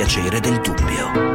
piacere del dubbio.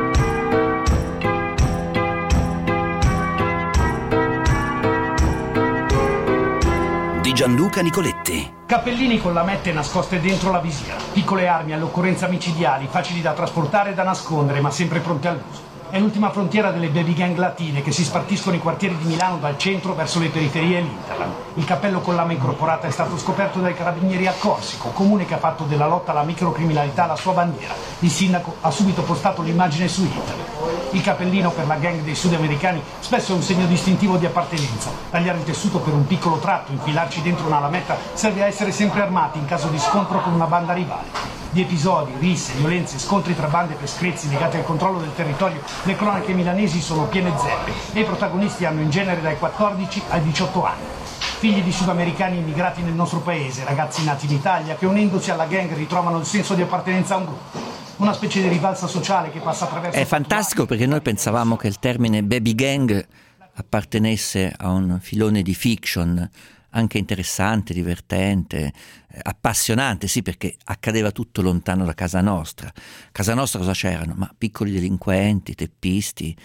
Di Gianluca Nicoletti. Cappellini con lamette nascoste dentro la visiera. Piccole armi all'occorrenza micidiali, facili da trasportare e da nascondere, ma sempre pronte all'uso. È l'ultima frontiera delle baby gang latine che si spartiscono i quartieri di Milano dal centro verso le periferie e l'Interland. Il cappello con lama incorporata è stato scoperto dai carabinieri a Corsico, comune che ha fatto della lotta alla microcriminalità la sua bandiera. Il sindaco ha subito postato l'immagine su internet. Il cappellino per la gang dei sudamericani spesso è un segno distintivo di appartenenza. Tagliare il tessuto per un piccolo tratto, infilarci dentro una lametta, serve a essere sempre armati in caso di scontro con una banda rivale. Di episodi, risse, violenze, scontri tra bande per screzi legati al controllo del territorio, le cronache milanesi sono piene zeppe e i protagonisti hanno in genere dai 14 ai 18 anni. Figli di sudamericani immigrati nel nostro paese, ragazzi nati in Italia che unendosi alla gang ritrovano il senso di appartenenza a un gruppo. Una specie di rivalsa sociale che passa attraverso... È fantastico perché noi pensavamo che il termine baby gang appartenesse a un filone di fiction anche interessante, divertente, appassionante, sì, perché accadeva tutto lontano da casa nostra. Casa nostra cosa c'erano? Ma piccoli delinquenti, teppisti,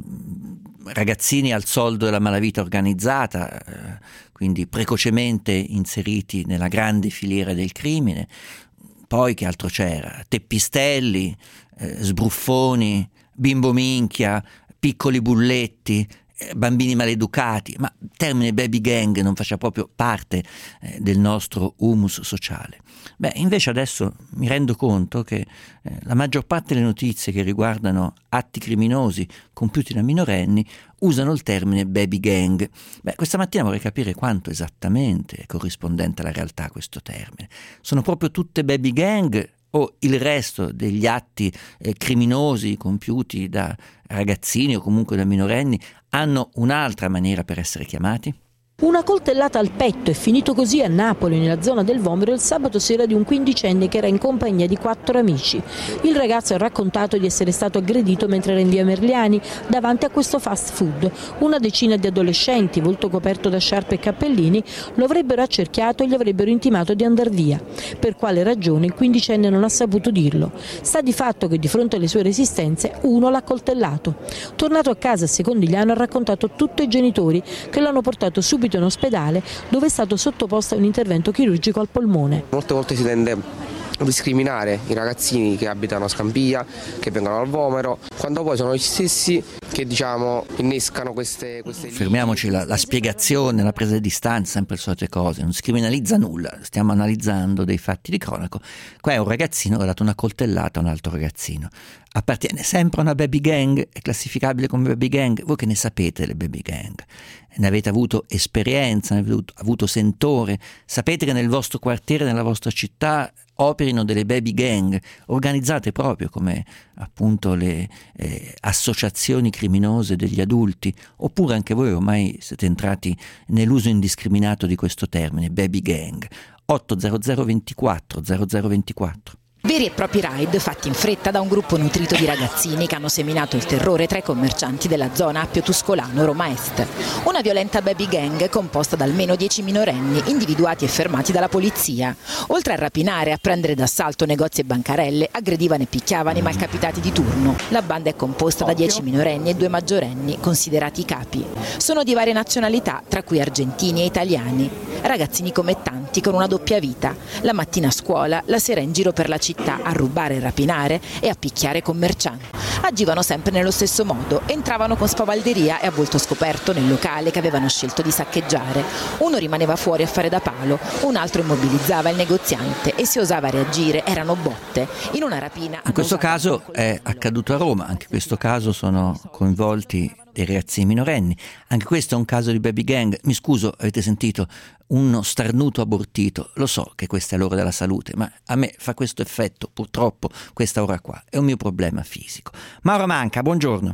ragazzini al soldo della malavita organizzata, quindi precocemente inseriti nella grande filiera del crimine. Poi che altro c'era? Teppistelli, sbruffoni, bimbo minchia, piccoli bulletti, bambini maleducati, ma il termine baby gang non faceva proprio parte del nostro humus sociale. Beh, invece adesso mi rendo conto che la maggior parte delle notizie che riguardano atti criminosi compiuti da minorenni usano il termine baby gang. Beh, questa mattina vorrei capire quanto esattamente è corrispondente alla realtà questo termine. Sono proprio tutte baby gang o il resto degli atti criminosi compiuti da ragazzini o comunque da minorenni hanno un'altra maniera per essere chiamati? Una coltellata al petto è finito così a Napoli, nella zona del Vomero, il sabato sera di un quindicenne che era in compagnia di 4 amici. Il ragazzo ha raccontato di essere stato aggredito mentre era in via Merliani davanti a questo fast food. Una decina di adolescenti, volto coperto da sciarpe e cappellini, lo avrebbero accerchiato e gli avrebbero intimato di andar via. Per quale ragione il quindicenne non ha saputo dirlo. Sta di fatto che di fronte alle sue resistenze uno l'ha coltellato. Tornato a casa, secondo gli hanno raccontato tutto ai genitori che l'hanno portato subito in ospedale dove è stato sottoposto a un intervento chirurgico al polmone. Molte volte si tende a discriminare i ragazzini che abitano a Scampia, che vengono dal Vomero, quando poi sono gli stessi che innescano queste Fermiamoci la spiegazione, la presa di distanza, sempre le solite cose, non si criminalizza nulla, stiamo analizzando dei fatti di cronaco. Qua è un ragazzino che ha dato una coltellata a un altro ragazzino. Appartiene sempre a una baby gang, è classificabile come baby gang. Voi che ne sapete delle baby gang? Ne avete avuto esperienza, ne avete avuto sentore? Sapete che nel vostro quartiere, nella vostra città operino delle baby gang organizzate proprio come appunto le associazioni criminose degli adulti, oppure anche voi ormai siete entrati nell'uso indiscriminato di questo termine, baby gang? 800 24 0024. Veri e propri raid fatti in fretta da un gruppo nutrito di ragazzini che hanno seminato il terrore tra i commercianti della zona Appio Tuscolano, Roma Est. Una violenta baby gang composta da almeno 10 minorenni individuati e fermati dalla polizia. Oltre a rapinare e a prendere d'assalto negozi e bancarelle, aggredivano e picchiavano i malcapitati di turno. La banda è composta da 10 minorenni e 2 maggiorenni, considerati i capi. Sono di varie nazionalità, tra cui argentini e italiani. Ragazzini come tanti, con una doppia vita. La mattina a scuola, la sera in giro per la città a rubare e rapinare e a picchiare commercianti. Agivano sempre nello stesso modo, entravano con spavalderia e a volto scoperto nel locale che avevano scelto di saccheggiare. Uno rimaneva fuori a fare da palo, un altro immobilizzava il negoziante e se osava reagire erano botte. In una rapina... In questo caso è accaduto a Roma, anche in questo caso sono coinvolti dei ragazzini minorenni. Anche questo è un caso di baby gang. Mi scuso, avete sentito uno starnuto abortito? Lo so che questa è l'ora della salute, ma a me fa questo effetto purtroppo questa ora qua, è un mio problema fisico. Mauro Manca, buongiorno.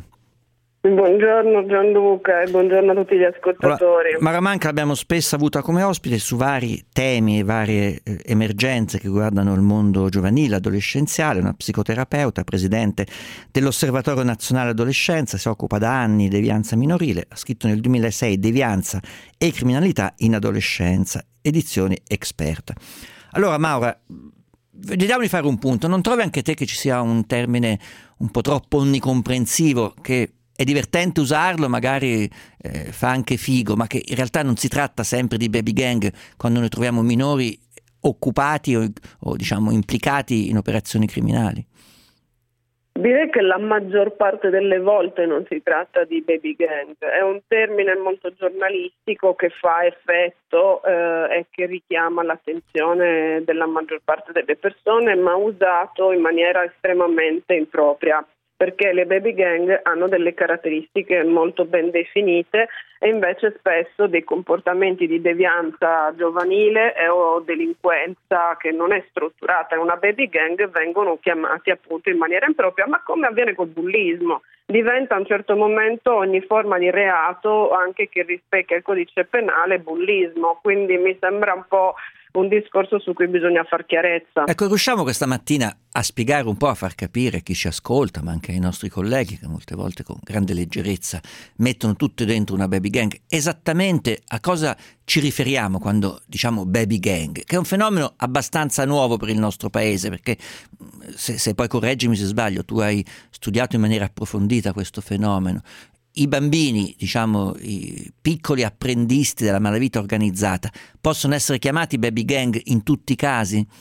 Buongiorno Gianluca e buongiorno a tutti gli ascoltatori. Allora, Mauro Manca l'abbiamo spesso avuta come ospite su vari temi e varie emergenze che riguardano il mondo giovanile, adolescenziale, una psicoterapeuta, presidente dell'Osservatorio Nazionale Adolescenza, si occupa da anni di devianza minorile, ha scritto nel 2006 Devianza e criminalità in adolescenza, edizioni Experta. Allora Maura, vediamo di fare un punto. Non trovi anche te che ci sia un termine un po' troppo onnicomprensivo, che è divertente usarlo, magari fa anche figo, ma che in realtà non si tratta sempre di baby gang quando noi troviamo minori occupati o diciamo implicati in operazioni criminali? Direi che la maggior parte delle volte non si tratta di baby gang, è un termine molto giornalistico che fa effetto e che richiama l'attenzione della maggior parte delle persone, ma usato in maniera estremamente impropria, perché le baby gang hanno delle caratteristiche molto ben definite e invece spesso dei comportamenti di devianza giovanile o delinquenza che non è strutturata in una baby gang vengono chiamati appunto in maniera impropria, ma come avviene col bullismo. Diventa a un certo momento ogni forma di reato, anche che rispecchia il codice penale, bullismo, quindi mi sembra un po' un discorso su cui bisogna far chiarezza. Ecco, riusciamo questa mattina a spiegare un po', a far capire a chi ci ascolta, ma anche ai nostri colleghi che molte volte con grande leggerezza mettono tutto dentro una baby gang, esattamente a cosa ci riferiamo quando diciamo baby gang, che è un fenomeno abbastanza nuovo per il nostro paese, perché se poi correggimi se sbaglio, tu hai studiato in maniera approfondita questo fenomeno. I bambini, diciamo i piccoli apprendisti della malavita organizzata, possono essere chiamati baby gang in tutti i casi?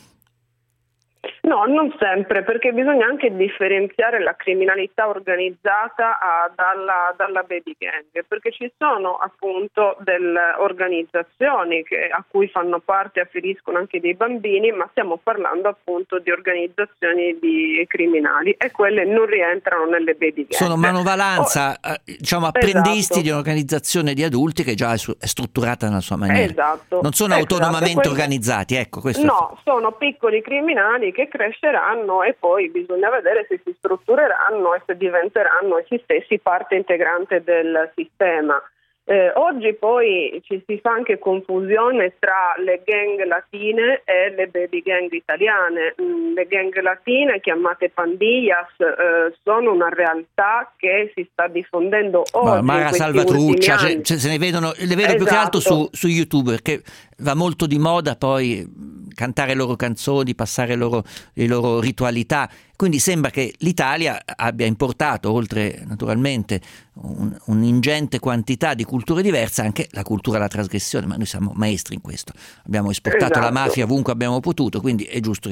No, non sempre, perché bisogna anche differenziare la criminalità organizzata dalla baby gang, perché ci sono appunto delle organizzazioni a cui fanno parte e afferiscono anche dei bambini, ma stiamo parlando appunto di organizzazioni criminali e quelle non rientrano nelle baby gang. Sono manovalanza, diciamo apprendisti, esatto, di un'organizzazione di adulti che già è strutturata nella sua maniera. Esatto. Non sono autonomamente organizzati, ecco questo. No, sono piccoli criminali che cresceranno e poi bisogna vedere se si struttureranno e se diventeranno essi stessi parte integrante del sistema. Oggi poi si fa anche confusione tra le gang latine e le baby gang italiane. Le gang latine, chiamate pandillas, sono una realtà che si sta diffondendo oggi. Mara Salvatruccia, se ne vedono, le vedo più che altro su YouTube, perché va molto di moda poi cantare le loro canzoni, passare le loro ritualità. Quindi sembra che l'Italia abbia importato, oltre naturalmente un'ingente quantità di culture diverse, anche la cultura della trasgressione, ma noi siamo maestri in questo. Abbiamo esportato la mafia ovunque abbiamo potuto, quindi è giusto,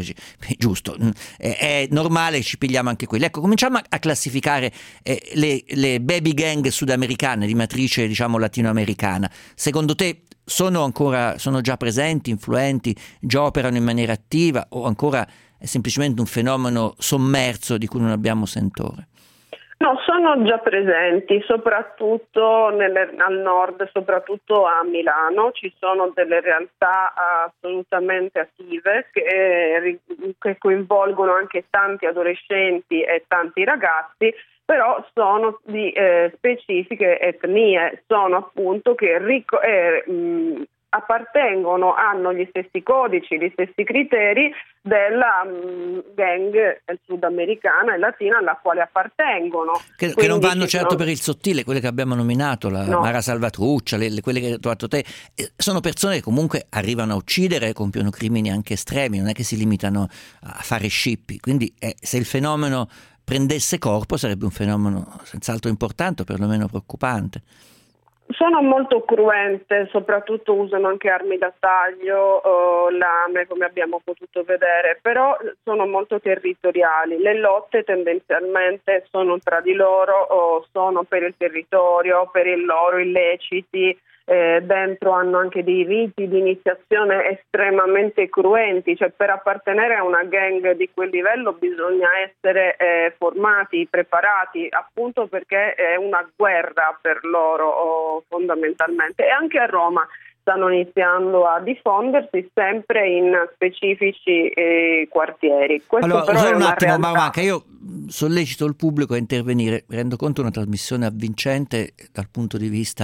è normale che ci pigliamo anche quelli. Ecco, cominciamo a classificare le baby gang sudamericane di matrice, diciamo, latinoamericana. Secondo te sono già presenti, influenti, già operano in maniera attiva, o ancora è semplicemente un fenomeno sommerso di cui non abbiamo sentore? No, sono già presenti, soprattutto al nord, soprattutto a Milano. Ci sono delle realtà assolutamente attive che coinvolgono anche tanti adolescenti e tanti ragazzi, però sono di specifiche etnie, sono appunto che appartengono, hanno gli stessi codici, gli stessi criteri della gang sudamericana e latina alla quale appartengono. Che non vanno certo per il sottile, quelle che abbiamo nominato, Mara Salvatruccia, quelle che hai trovato te, sono persone che comunque arrivano a uccidere, compiono crimini anche estremi, non è che si limitano a fare scippi, quindi se il fenomeno prendesse corpo sarebbe un fenomeno senz'altro importante o perlomeno preoccupante. Sono molto cruente, soprattutto usano anche armi da taglio, lame, come abbiamo potuto vedere, però sono molto territoriali. Le lotte tendenzialmente sono tra di loro, sono per il territorio, per i loro illeciti. Dentro hanno anche dei riti di iniziazione estremamente cruenti, cioè per appartenere a una gang di quel livello bisogna essere formati, preparati, appunto perché è una guerra per loro fondamentalmente. E anche a Roma stanno iniziando a diffondersi sempre in specifici quartieri. Questo allora, però solo è un attimo, realtà. Marvanca, io sollecito il pubblico a intervenire. Mi rendo conto una trasmissione avvincente dal punto di vista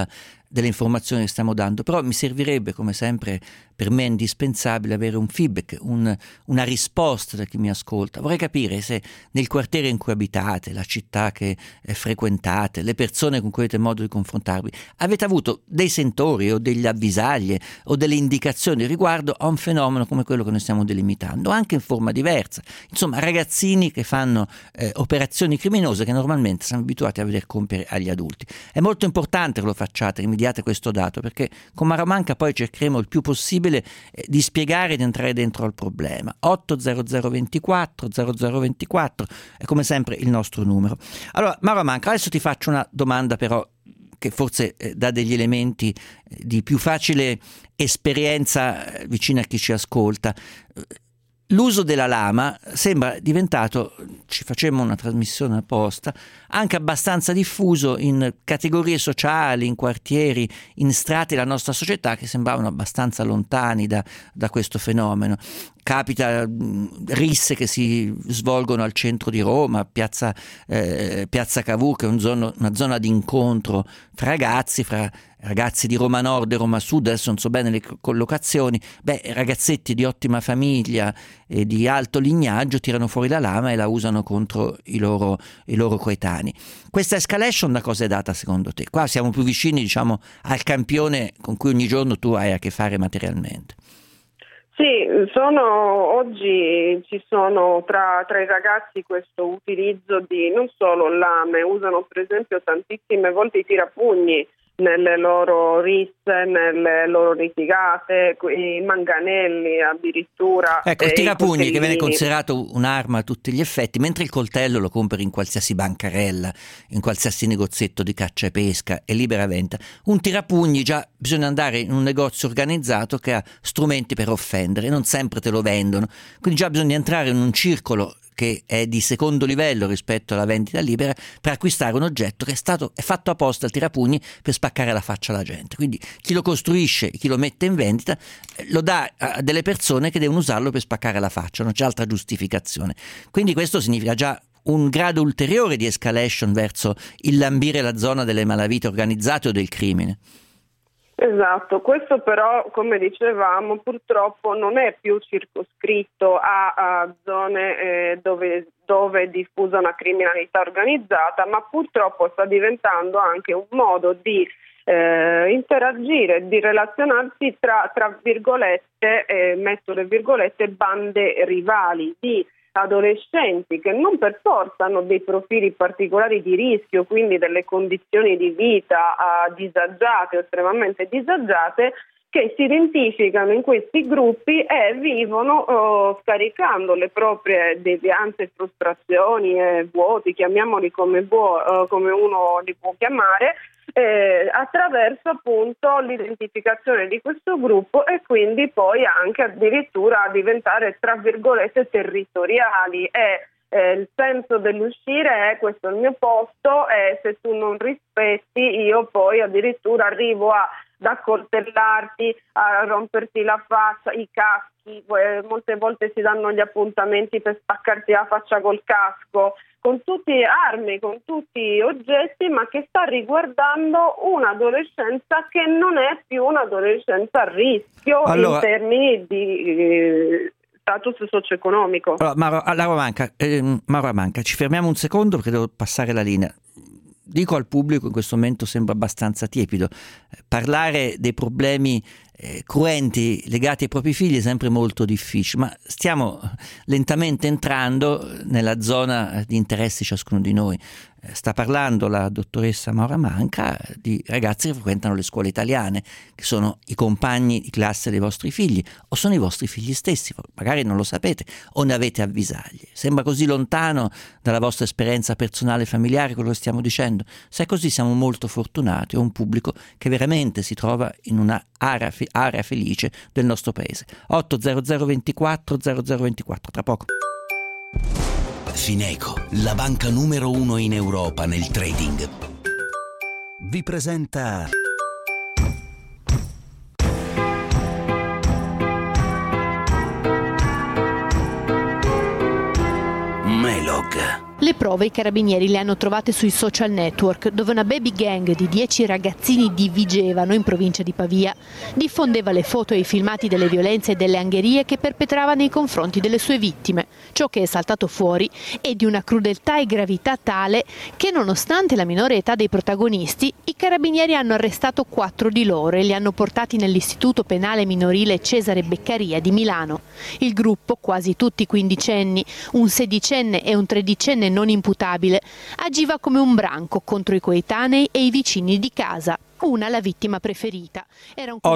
delle informazioni che stiamo dando, però mi servirebbe, come sempre per me è indispensabile, avere un feedback, una risposta da chi mi ascolta. Vorrei capire se nel quartiere in cui abitate, la città che frequentate, le persone con cui avete modo di confrontarvi, avete avuto dei sentori o delle avvisaglie o delle indicazioni riguardo a un fenomeno come quello che noi stiamo delimitando, anche in forma diversa. Insomma, ragazzini che fanno operazioni criminose che normalmente siamo abituati a veder compiere agli adulti. È molto importante che lo facciate, che mi diate questo dato, perché con Mara Manca poi cercheremo il più possibile di spiegare e di entrare dentro al problema. 80024 0024 è come sempre il nostro numero. Allora, Mara Manca, adesso ti faccio una domanda però che forse dà degli elementi di più facile esperienza vicino a chi ci ascolta. L'uso della lama sembra diventato, ci facemmo una trasmissione apposta, anche abbastanza diffuso in categorie sociali, in quartieri, in strati della nostra società che sembravano abbastanza lontani da questo fenomeno. Capita risse che si svolgono al centro di Roma, piazza Cavour, che è una zona di incontro fra ragazzi di Roma Nord e Roma Sud, adesso non so bene le collocazioni, ragazzetti di ottima famiglia e di alto lignaggio tirano fuori la lama e la usano contro i loro coetanei. Questa escalation da cosa è data secondo te? Qua siamo più vicini, diciamo, al campione con cui ogni giorno tu hai a che fare materialmente. Sì, oggi ci sono tra i ragazzi questo utilizzo di non solo lame, usano per esempio tantissime volte i tirapugni nelle loro risse, nelle loro litigate, i manganelli addirittura. Ecco, il tirapugni che viene considerato un'arma a tutti gli effetti, mentre il coltello lo compri in qualsiasi bancarella, in qualsiasi negozietto di caccia e pesca e libera vendita. Un tirapugni già bisogna andare in un negozio organizzato che ha strumenti per offendere, non sempre te lo vendono, quindi già bisogna entrare in un circolo che è di secondo livello rispetto alla vendita libera per acquistare un oggetto che è fatto apposta al tirapugni per spaccare la faccia alla gente. Quindi chi lo costruisce, chi lo mette in vendita lo dà a delle persone che devono usarlo per spaccare la faccia, non c'è altra giustificazione. Quindi questo significa già un grado ulteriore di escalation verso il lambire la zona delle malavite organizzate o del crimine. Esatto, questo però, come dicevamo, purtroppo non è più circoscritto a zone dove è diffusa una criminalità organizzata, ma purtroppo sta diventando anche un modo di interagire, di relazionarsi tra virgolette, metto le virgolette, bande rivali, di adolescenti che non per forza hanno dei profili particolari di rischio, quindi delle condizioni di vita disagiate o estremamente disagiate, che si identificano in questi gruppi e vivono scaricando le proprie devianze, frustrazioni e vuoti, chiamiamoli come uno li può chiamare, attraverso appunto l'identificazione di questo gruppo e quindi poi anche addirittura diventare tra virgolette territoriali il senso dell'uscire è questo è il mio posto e se tu non rispetti io poi addirittura arrivo ad accoltellarti, a romperti la faccia, i caschi, molte volte si danno gli appuntamenti per spaccarti la faccia col casco, con tutte armi, con tutti oggetti, ma che sta riguardando un'adolescenza che non è più un'adolescenza a rischio in termini di status socio-economico. Mara Manca, ci fermiamo un secondo perché devo passare la linea. Dico al pubblico, in questo momento sembra abbastanza tiepido, parlare dei problemi cruenti legati ai propri figli è sempre molto difficile, ma stiamo lentamente entrando nella zona di interesse di ciascuno di noi. Sta parlando la dottoressa Mara Manca di ragazzi che frequentano le scuole italiane, che sono i compagni di classe dei vostri figli o sono i vostri figli stessi, magari non lo sapete o ne avete avvisaglie. Sembra così lontano dalla vostra esperienza personale e familiare quello che stiamo dicendo. Se è così siamo molto fortunati, ho un pubblico che veramente si trova in una area felice del nostro paese. 80024 0024, tra poco. Fineco, la banca numero 1 in Europa nel trading, vi presenta Melog. Le prove i carabinieri le hanno trovate sui social network, dove una baby gang di 10 ragazzini di Vigevano, in provincia di Pavia, diffondeva le foto e i filmati delle violenze e delle angherie che perpetrava nei confronti delle sue vittime. Ciò che è saltato fuori è di una crudeltà e gravità tale che, nonostante la minore età dei protagonisti, i carabinieri hanno arrestato 4 di loro e li hanno portati nell'istituto penale minorile Cesare Beccaria di Milano. Il gruppo, quasi tutti quindicenni, un sedicenne e un tredicenne non imputabile, agiva come un branco contro i coetanei e i vicini di casa. Una, la vittima preferita. Era un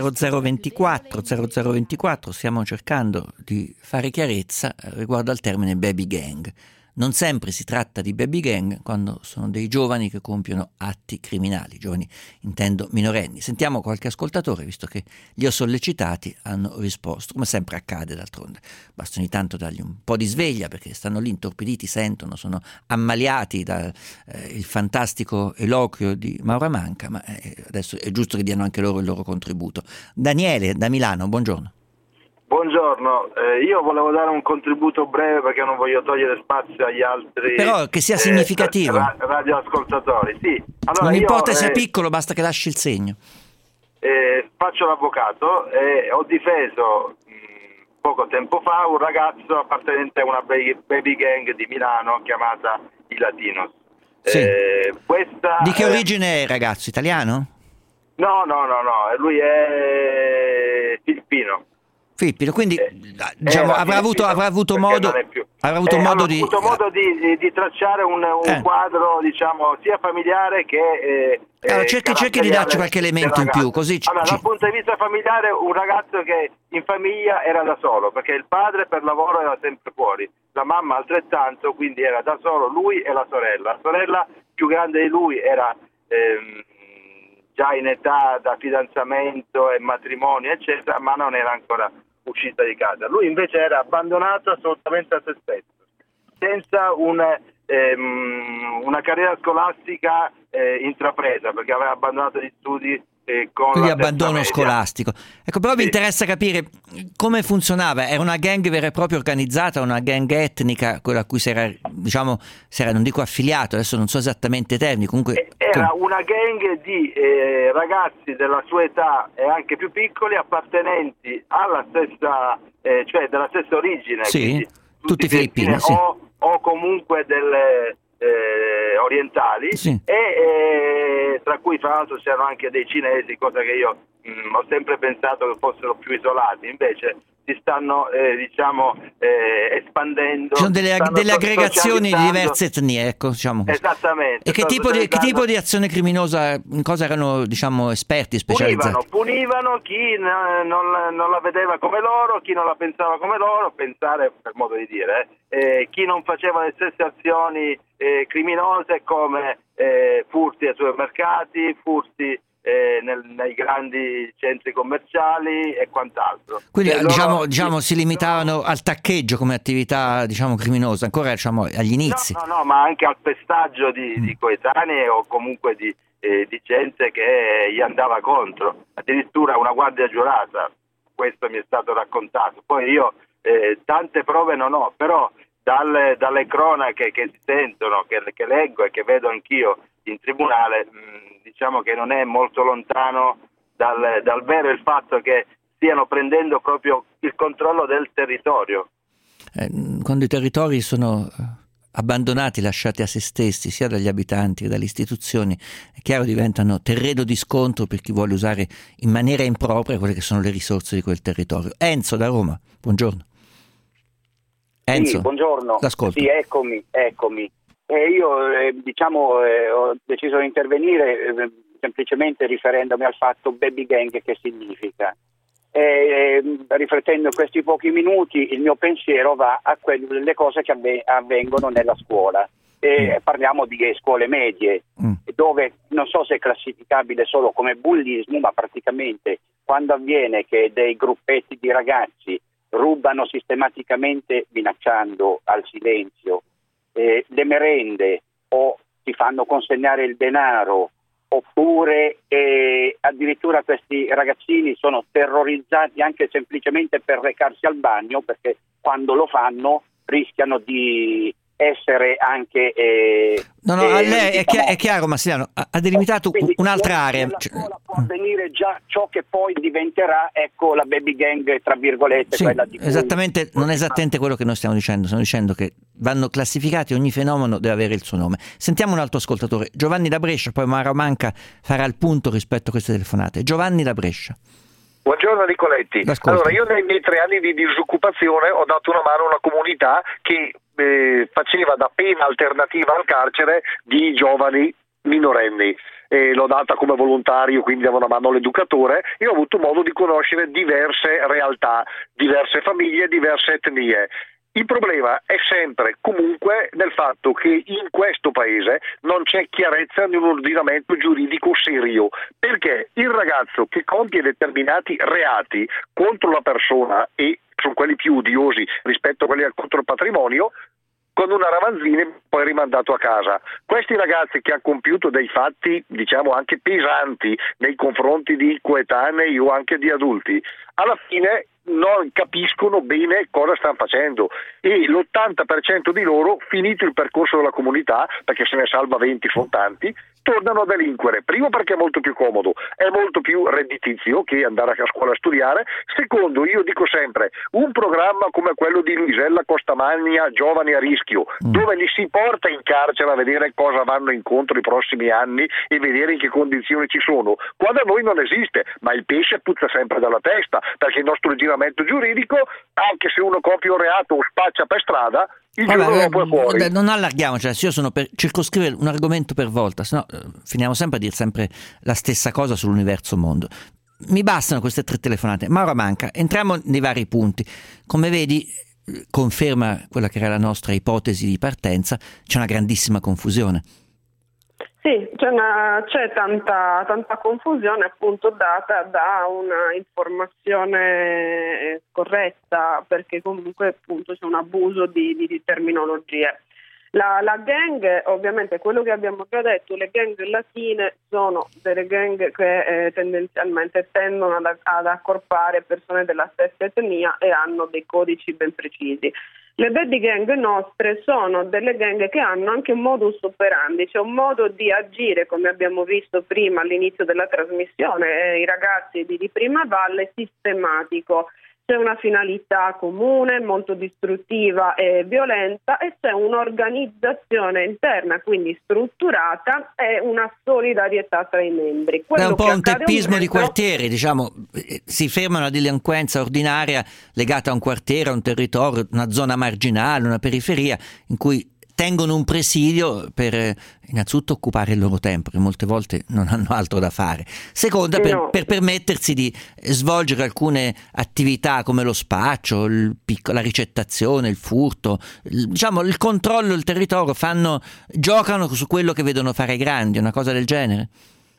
80024 stiamo cercando di fare chiarezza riguardo al termine baby gang. Non sempre si tratta di baby gang quando sono dei giovani che compiono atti criminali, giovani intendo minorenni. Sentiamo qualche ascoltatore, visto che li ho sollecitati, hanno risposto, come sempre accade d'altronde. Basta ogni tanto dargli un po' di sveglia perché stanno lì intorpiditi, sentono, sono ammaliati dal il fantastico eloquio di Maura Manca, ma adesso è giusto che diano anche loro il loro contributo. Daniele da Milano, buongiorno. Buongiorno, io volevo dare un contributo breve perché non voglio togliere spazio agli altri. Però che sia significativo. Radioascoltatori, sì. Allora, non importa sia piccolo, basta che lasci il segno. Faccio l'avvocato e ho difeso poco tempo fa un ragazzo appartenente a una baby gang di Milano chiamata I Latinos. Sì. Questa, di che origine è il ragazzo? Italiano? No, lui è filippino. Filippino, quindi diciamo, avrà avuto modo di tracciare un quadro, diciamo, sia familiare che allora, cerchi di darci qualche elemento in più, così dal punto di vista familiare, un ragazzo che in famiglia era da solo, perché il padre per lavoro era sempre fuori, la mamma altrettanto, quindi era da solo lui e la sorella più grande di lui era già in età da fidanzamento e matrimonio eccetera, ma non era ancora uscita di casa. Lui invece era abbandonato assolutamente a se stesso, senza una carriera scolastica intrapresa, perché aveva abbandonato gli studi con quindi la abbandono scolastico. Ecco, però mi interessa capire come funzionava. Era una gang vera e propria organizzata, una gang etnica, quella a cui si era, non dico affiliato, adesso non so esattamente i termini, comunque era una gang di ragazzi della sua età e anche più piccoli, appartenenti alla stessa, cioè della stessa origine, sì, tutti filippini, sì. o comunque delle orientali, sì. E tra cui fra l'altro c'erano anche dei cinesi, cosa che io ho sempre pensato che fossero più isolati, invece si stanno espandendo. Ci sono delle aggregazioni di diverse etnie, ecco, diciamo così. Esattamente. E che tipo di azione criminosa, in cosa erano, esperti, specializzati? Punivano chi non la vedeva come loro, chi non la pensava come loro, pensare per modo di dire, chi non faceva le stesse azioni criminose come furti ai supermercati, furti nei grandi centri commerciali e quant'altro. Quindi si limitavano al taccheggio come attività criminosa, ancora agli inizi. No, ma anche al pestaggio di coetanei o comunque di gente che gli andava contro, addirittura una guardia giurata, questo mi è stato raccontato. Poi io tante prove non ho, però dalle cronache che si sentono, che leggo e che vedo anch'io in tribunale, diciamo che non è molto lontano dal vero il fatto che stiano prendendo proprio il controllo del territorio. Quando i territori sono abbandonati, lasciati a se stessi, sia dagli abitanti che dalle istituzioni, è chiaro diventano terreno di scontro per chi vuole usare in maniera impropria quelle che sono le risorse di quel territorio. Enzo da Roma, buongiorno. Enzo, sì, buongiorno. L'ascolto. Sì, eccomi. Io ho deciso di intervenire semplicemente riferendomi al fatto baby gang che significa. Riflettendo in questi pochi minuti, il mio pensiero va a quelle cose che avvengono nella scuola. Parliamo di scuole medie, dove non so se è classificabile solo come bullismo, ma praticamente quando avviene che dei gruppetti di ragazzi rubano sistematicamente, minacciando al silenzio, le merende, o si fanno consegnare il denaro, oppure addirittura questi ragazzini sono terrorizzati anche semplicemente per recarsi al bagno, perché quando lo fanno rischiano di essere anche a lei è chiaro, Massimiliano, ha delimitato un'altra area. La scuola può avvenire già ciò che poi diventerà, ecco, la baby gang, tra virgolette, sì, quella di esattamente, non è esattamente quello che noi stiamo dicendo che vanno classificati, ogni fenomeno deve avere il suo nome. Sentiamo un altro ascoltatore, Giovanni da Brescia, poi Mara Manca farà il punto rispetto a queste telefonate. Giovanni da Brescia. Buongiorno Nicoletti. Allora, io nei miei 3 anni di disoccupazione ho dato una mano a una comunità che faceva da pena alternativa al carcere di giovani minorenni. L'ho data come volontario, quindi davo una mano all'educatore, e ho avuto modo di conoscere diverse realtà, diverse famiglie, diverse etnie. Il problema è sempre comunque nel fatto che in questo paese non c'è chiarezza di un ordinamento giuridico serio, perché il ragazzo che compie determinati reati contro la persona, e sono quelli più odiosi rispetto a quelli contro il patrimonio, con una ramanzina poi rimandato a casa. Questi ragazzi che hanno compiuto dei fatti, diciamo, anche pesanti nei confronti di coetanei o anche di adulti, alla fine non capiscono bene cosa stanno facendo, e l'80% di loro, finito il percorso della comunità, perché se ne salva 20 sono tanti, tornano a delinquere. Primo, perché è molto più comodo, è molto più redditizio che andare a scuola a studiare. Secondo, io dico sempre, un programma come quello di Luisella Costamagna, Giovani a Rischio, dove li si porta in carcere a vedere cosa vanno incontro i prossimi anni e vedere in che condizioni ci sono, qua da noi non esiste, ma il pesce puzza sempre dalla testa, perché il nostro giuramento giuridico, anche se uno compie un reato o spaccia per strada, il giorno dopo è fuori. Non allarghiamoci, io sono per circoscrivere un argomento per volta, sennò finiamo sempre a dire sempre la stessa cosa sull'universo mondo. Mi bastano queste 3 telefonate. Maura Manca, entriamo nei vari punti. Come vedi, conferma quella che era la nostra ipotesi di partenza, c'è una grandissima confusione. Sì, c'è tanta confusione, appunto, data da una informazione scorretta, perché comunque appunto c'è un abuso di terminologie. La gang, ovviamente, quello che abbiamo già detto, le gang latine sono delle gang che tendenzialmente tendono ad accorpare persone della stessa etnia e hanno dei codici ben precisi. Le baby gang nostre sono delle gang che hanno anche un modus operandi, cioè un modo di agire, come abbiamo visto prima all'inizio della trasmissione, i ragazzi di Prima Valle, sistematico. C'è una finalità comune, molto distruttiva e violenta, e c'è un'organizzazione interna, quindi strutturata, e una solidarietà tra i membri. È un po' un teppismo di quartieri, diciamo, si ferma una delinquenza ordinaria legata a un quartiere, a un territorio, una zona marginale, una periferia, in cui tengono un presidio per innanzitutto occupare il loro tempo, che molte volte non hanno altro da fare. Seconda, per permettersi di svolgere alcune attività come lo spaccio, la ricettazione, il furto, diciamo il controllo del territorio, giocano su quello che vedono fare i grandi, una cosa del genere.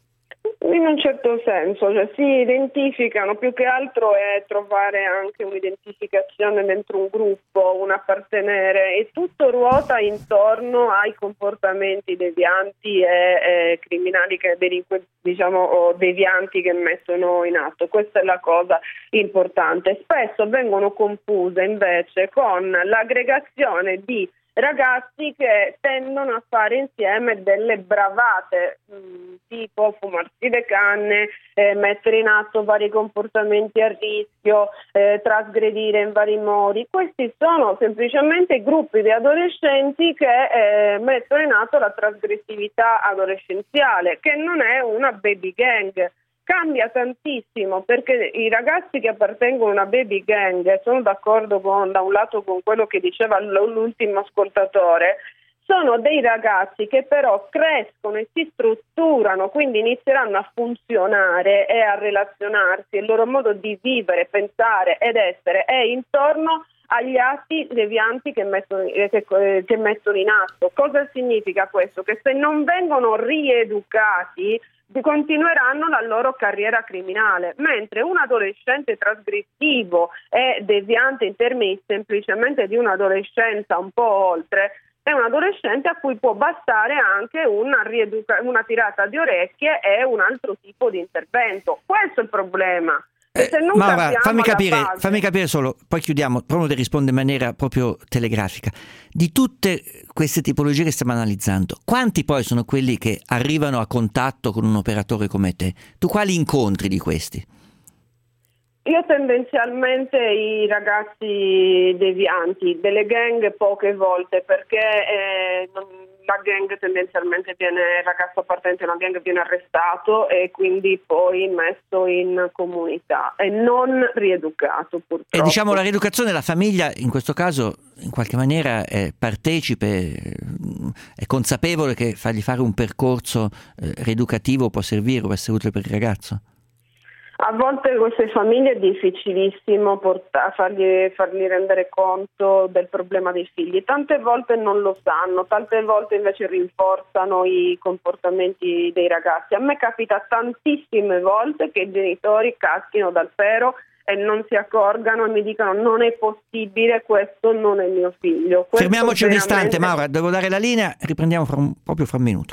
In un certo senso, cioè si identificano, più che altro è trovare anche un'identificazione dentro un gruppo, un appartenere, e tutto ruota intorno ai comportamenti devianti e criminali, diciamo, o devianti che mettono in atto. Questa è la cosa importante. Spesso vengono confuse invece con l'aggregazione di ragazzi che tendono a fare insieme delle bravate, tipo fumarsi le canne, mettere in atto vari comportamenti a rischio, trasgredire in vari modi. Questi sono semplicemente gruppi di adolescenti che mettono in atto la trasgressività adolescenziale, che non è una baby gang. Cambia tantissimo, perché i ragazzi che appartengono a una baby gang, sono d'accordo da un lato con quello che diceva l'ultimo ascoltatore, sono dei ragazzi che però crescono e si strutturano, quindi inizieranno a funzionare e a relazionarsi, il loro modo di vivere, pensare ed essere è intorno agli atti devianti che mettono in atto. Cosa significa questo? Che se non vengono rieducati continueranno la loro carriera criminale, mentre un adolescente trasgressivo e deviante in termini semplicemente di un'adolescenza un po' oltre è un adolescente a cui può bastare anche una tirata di orecchie e un altro tipo di intervento. Questo è il problema. Maura, fammi capire solo, poi chiudiamo, provo a rispondere in maniera proprio telegrafica. Di tutte queste tipologie che stiamo analizzando, quanti poi sono quelli che arrivano a contatto con un operatore come te? Tu quali incontri di questi? Io tendenzialmente i ragazzi devianti, delle gang poche volte, perché la gang tendenzialmente il ragazzo appartenente a una gang viene arrestato e quindi poi messo in comunità e non rieducato, purtroppo. E diciamo la rieducazione, la famiglia in questo caso in qualche maniera è partecipe, è consapevole che fargli fare un percorso rieducativo può servire, può essere utile per il ragazzo? A volte queste famiglie è difficilissimo fargli rendere conto del problema dei figli, tante volte non lo sanno, tante volte invece rinforzano i comportamenti dei ragazzi. A me capita tantissime volte che i genitori caschino dal pero e non si accorgano e mi dicano non è possibile, questo non è mio figlio. Fermiamoci un istante, Maura, devo dare la linea, riprendiamo proprio fra un minuto.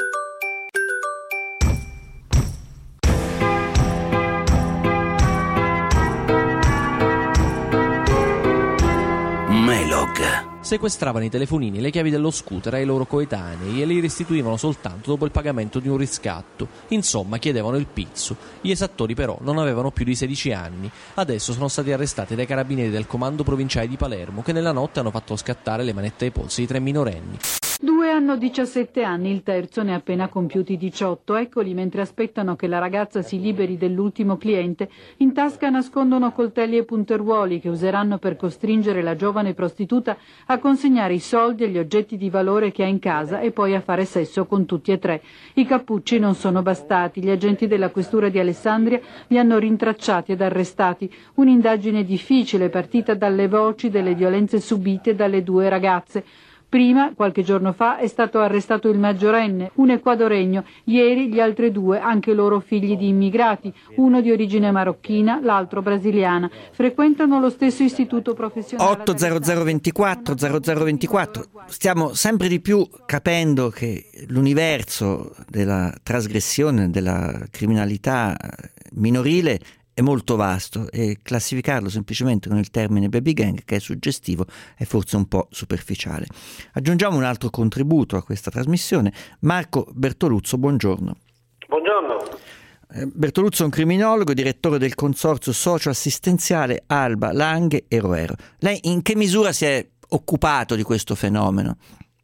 Sequestravano i telefonini e le chiavi dello scooter ai loro coetanei e li restituivano soltanto dopo il pagamento di un riscatto. Insomma, chiedevano il pizzo. Gli esattori però non avevano più di 16 anni. Adesso sono stati arrestati dai carabinieri del comando provinciale di Palermo, che nella notte hanno fatto scattare le manette ai polsi di 3 minorenni. 2 hanno 17 anni, il terzo ne ha appena compiuti 18. Eccoli mentre aspettano che la ragazza si liberi dell'ultimo cliente. In tasca nascondono coltelli e punteruoli che useranno per costringere la giovane prostituta a consegnare i soldi e gli oggetti di valore che ha in casa e poi a fare sesso con tutti e 3. I cappucci non sono bastati. Gli agenti della questura di Alessandria li hanno rintracciati ed arrestati. Un'indagine difficile partita dalle voci delle violenze subite dalle 2 ragazze. Prima, qualche giorno fa, è stato arrestato il maggiorenne, un ecuadoregno. Ieri gli altri 2, anche loro figli di immigrati, uno di origine marocchina, l'altro brasiliana. Frequentano lo stesso istituto professionale. 80024 0024. Stiamo sempre di più capendo che l'universo della trasgressione, della criminalità minorile è molto vasto e classificarlo semplicemente con il termine baby gang, che è suggestivo, è forse un po' superficiale. Aggiungiamo un altro contributo a questa trasmissione. Marco Bertoluzzo, buongiorno. Buongiorno. Bertoluzzo è un criminologo, direttore del consorzio socio-assistenziale Alba, Langhe e Roero. Lei in che misura si è occupato di questo fenomeno?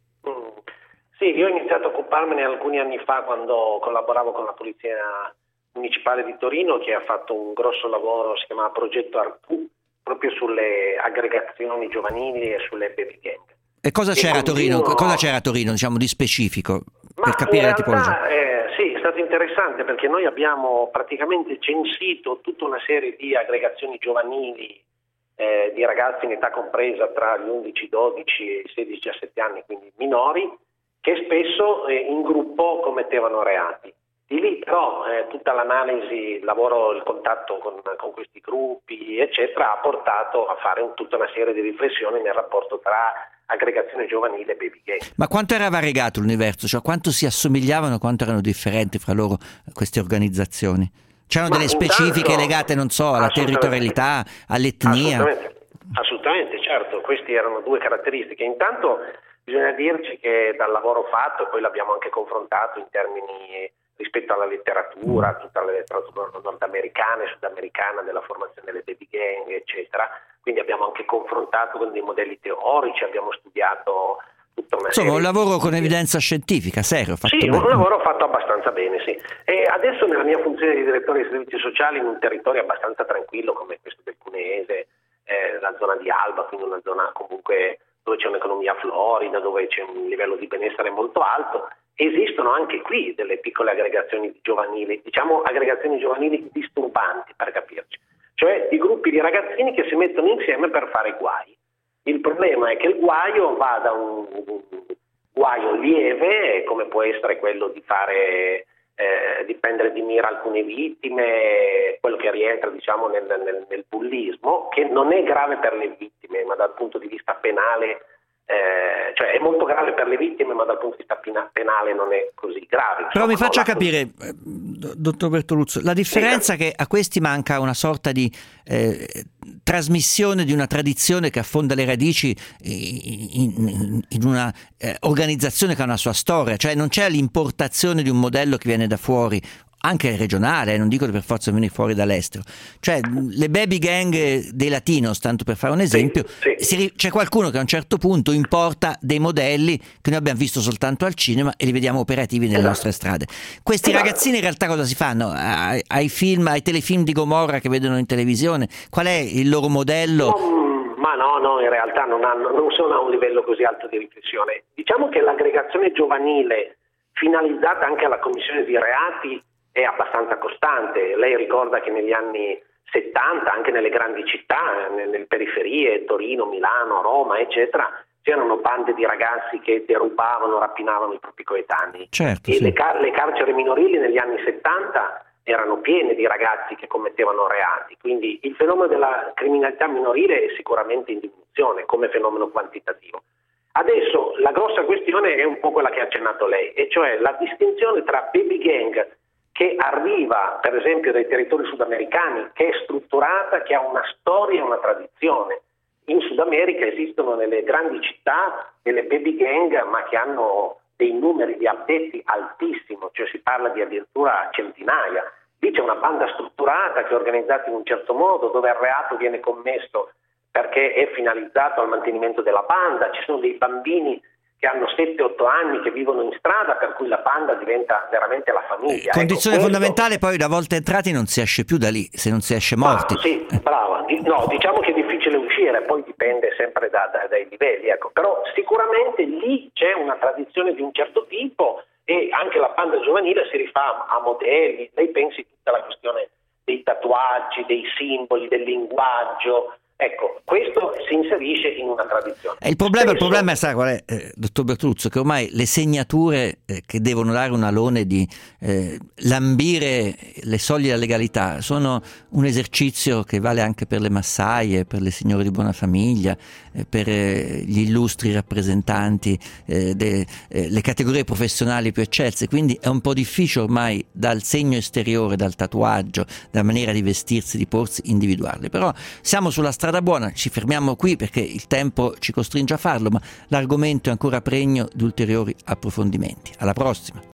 Sì, io ho iniziato a occuparmene alcuni anni fa quando collaboravo con la polizia municipale di Torino, che ha fatto un grosso lavoro, si chiamava Progetto Artù, proprio sulle aggregazioni giovanili e sulle baby gang. E cosa c'era a Torino? Cosa c'era a Torino, diciamo, di specifico, per capire la tipologia? Sì, è stato interessante perché noi abbiamo praticamente censito tutta una serie di aggregazioni giovanili di ragazzi in età compresa tra gli 11, 12 e i 16, 17 anni, quindi minori, che spesso in gruppo commettevano reati. Di lì però tutta l'analisi, il lavoro, il contatto con questi gruppi, eccetera, ha portato a fare tutta una serie di riflessioni nel rapporto tra aggregazione giovanile e baby gang. Ma quanto era variegato l'universo? Cioè quanto si assomigliavano, quanto erano differenti fra loro queste organizzazioni? C'erano delle specifiche legate, non so, alla territorialità, all'etnia? Assolutamente, certo. Queste erano 2 caratteristiche. Intanto bisogna dirci che dal lavoro fatto, e poi l'abbiamo anche confrontato in termini rispetto alla letteratura, tutta la letteratura nordamericana e sudamericana della formazione delle baby gang, eccetera. Quindi abbiamo anche confrontato con dei modelli teorici, abbiamo studiato tutta una serie. Insomma, un lavoro con evidenza scientifica, serio. Fatto sì, bene. Un lavoro fatto abbastanza bene, sì. E adesso nella mia funzione di direttore dei servizi sociali in un territorio abbastanza tranquillo come questo del Cuneese, la zona di Alba, quindi una zona comunque dove c'è un'economia florida, dove c'è un livello di benessere molto alto, esistono anche qui delle piccole aggregazioni giovanili, diciamo aggregazioni giovanili disturbanti, per capirci, cioè di gruppi di ragazzini che si mettono insieme per fare guai. Il problema è che il guaio va da un guaio lieve, come può essere quello di fare di prendere di mira alcune vittime, quello che rientra diciamo nel bullismo, che non è grave per le vittime, ma dal punto di vista penale cioè è molto grave per le vittime, ma dal punto di vista penale non è così grave. Però mi faccia capire, dottor Bertoluzzo, la differenza è che a questi manca una sorta di trasmissione di una tradizione che affonda le radici in una organizzazione che ha una sua storia, cioè non c'è l'importazione di un modello che viene da fuori, anche regionale, non dico per forza venire fuori dall'estero, cioè le baby gang dei Latinos, tanto per fare un esempio, c'è qualcuno che a un certo punto importa dei modelli che noi abbiamo visto soltanto al cinema e li vediamo operativi nelle nostre strade. Questi ragazzini in realtà cosa si fanno? Ai telefilm di Gomorra che vedono in televisione, qual è il loro modello? Ma no, in realtà non sono a un livello così alto di riflessione. Diciamo che l'aggregazione giovanile finalizzata anche alla commissione di reati è abbastanza costante. Lei ricorda che negli anni 70, anche nelle grandi città, nelle periferie, Torino, Milano, Roma, eccetera, c'erano bande di ragazzi che derubavano, rapinavano i propri coetanei. Certo, e sì. le carceri minorili negli anni 70 erano piene di ragazzi che commettevano reati, quindi il fenomeno della criminalità minorile è sicuramente in diminuzione come fenomeno quantitativo. Adesso la grossa questione è un po' quella che ha accennato lei, e cioè la distinzione tra baby gang che arriva per esempio dai territori sudamericani, che è strutturata, che ha una storia e una tradizione. In Sud America esistono nelle grandi città delle baby gang, ma che hanno dei numeri di addetti altissimo, cioè si parla di addirittura centinaia. Lì c'è una banda strutturata che è organizzata in un certo modo, dove il reato viene commesso perché è finalizzato al mantenimento della banda. Ci sono dei bambini che hanno 7-8 anni, che vivono in strada, per cui la banda diventa veramente la famiglia. Condizione fondamentale, poi una volta entrati non si esce più da lì, se non si esce morti. Sì, brava. No, diciamo che è difficile uscire, poi dipende sempre dai livelli, ecco. Però sicuramente lì c'è una tradizione di un certo tipo e anche la banda giovanile si rifà a modelli. Lei pensi tutta la questione dei tatuaggi, dei simboli, del linguaggio. Ecco, questo si inserisce in una tradizione. Il problema sa qual è, dottor Bertoluzzo, che ormai le segnature che devono dare un alone di lambire le soglie della legalità sono un esercizio che vale anche per le massaie, per le signore di buona famiglia, per gli illustri rappresentanti le categorie professionali più eccelse, quindi è un po' difficile ormai dal segno esteriore, dal tatuaggio, dalla maniera di vestirsi, di porsi, individuarli. Però siamo sulla strada buona, ci fermiamo qui perché il tempo ci costringe a farlo, ma l'argomento è ancora pregno di ulteriori approfondimenti. Alla prossima!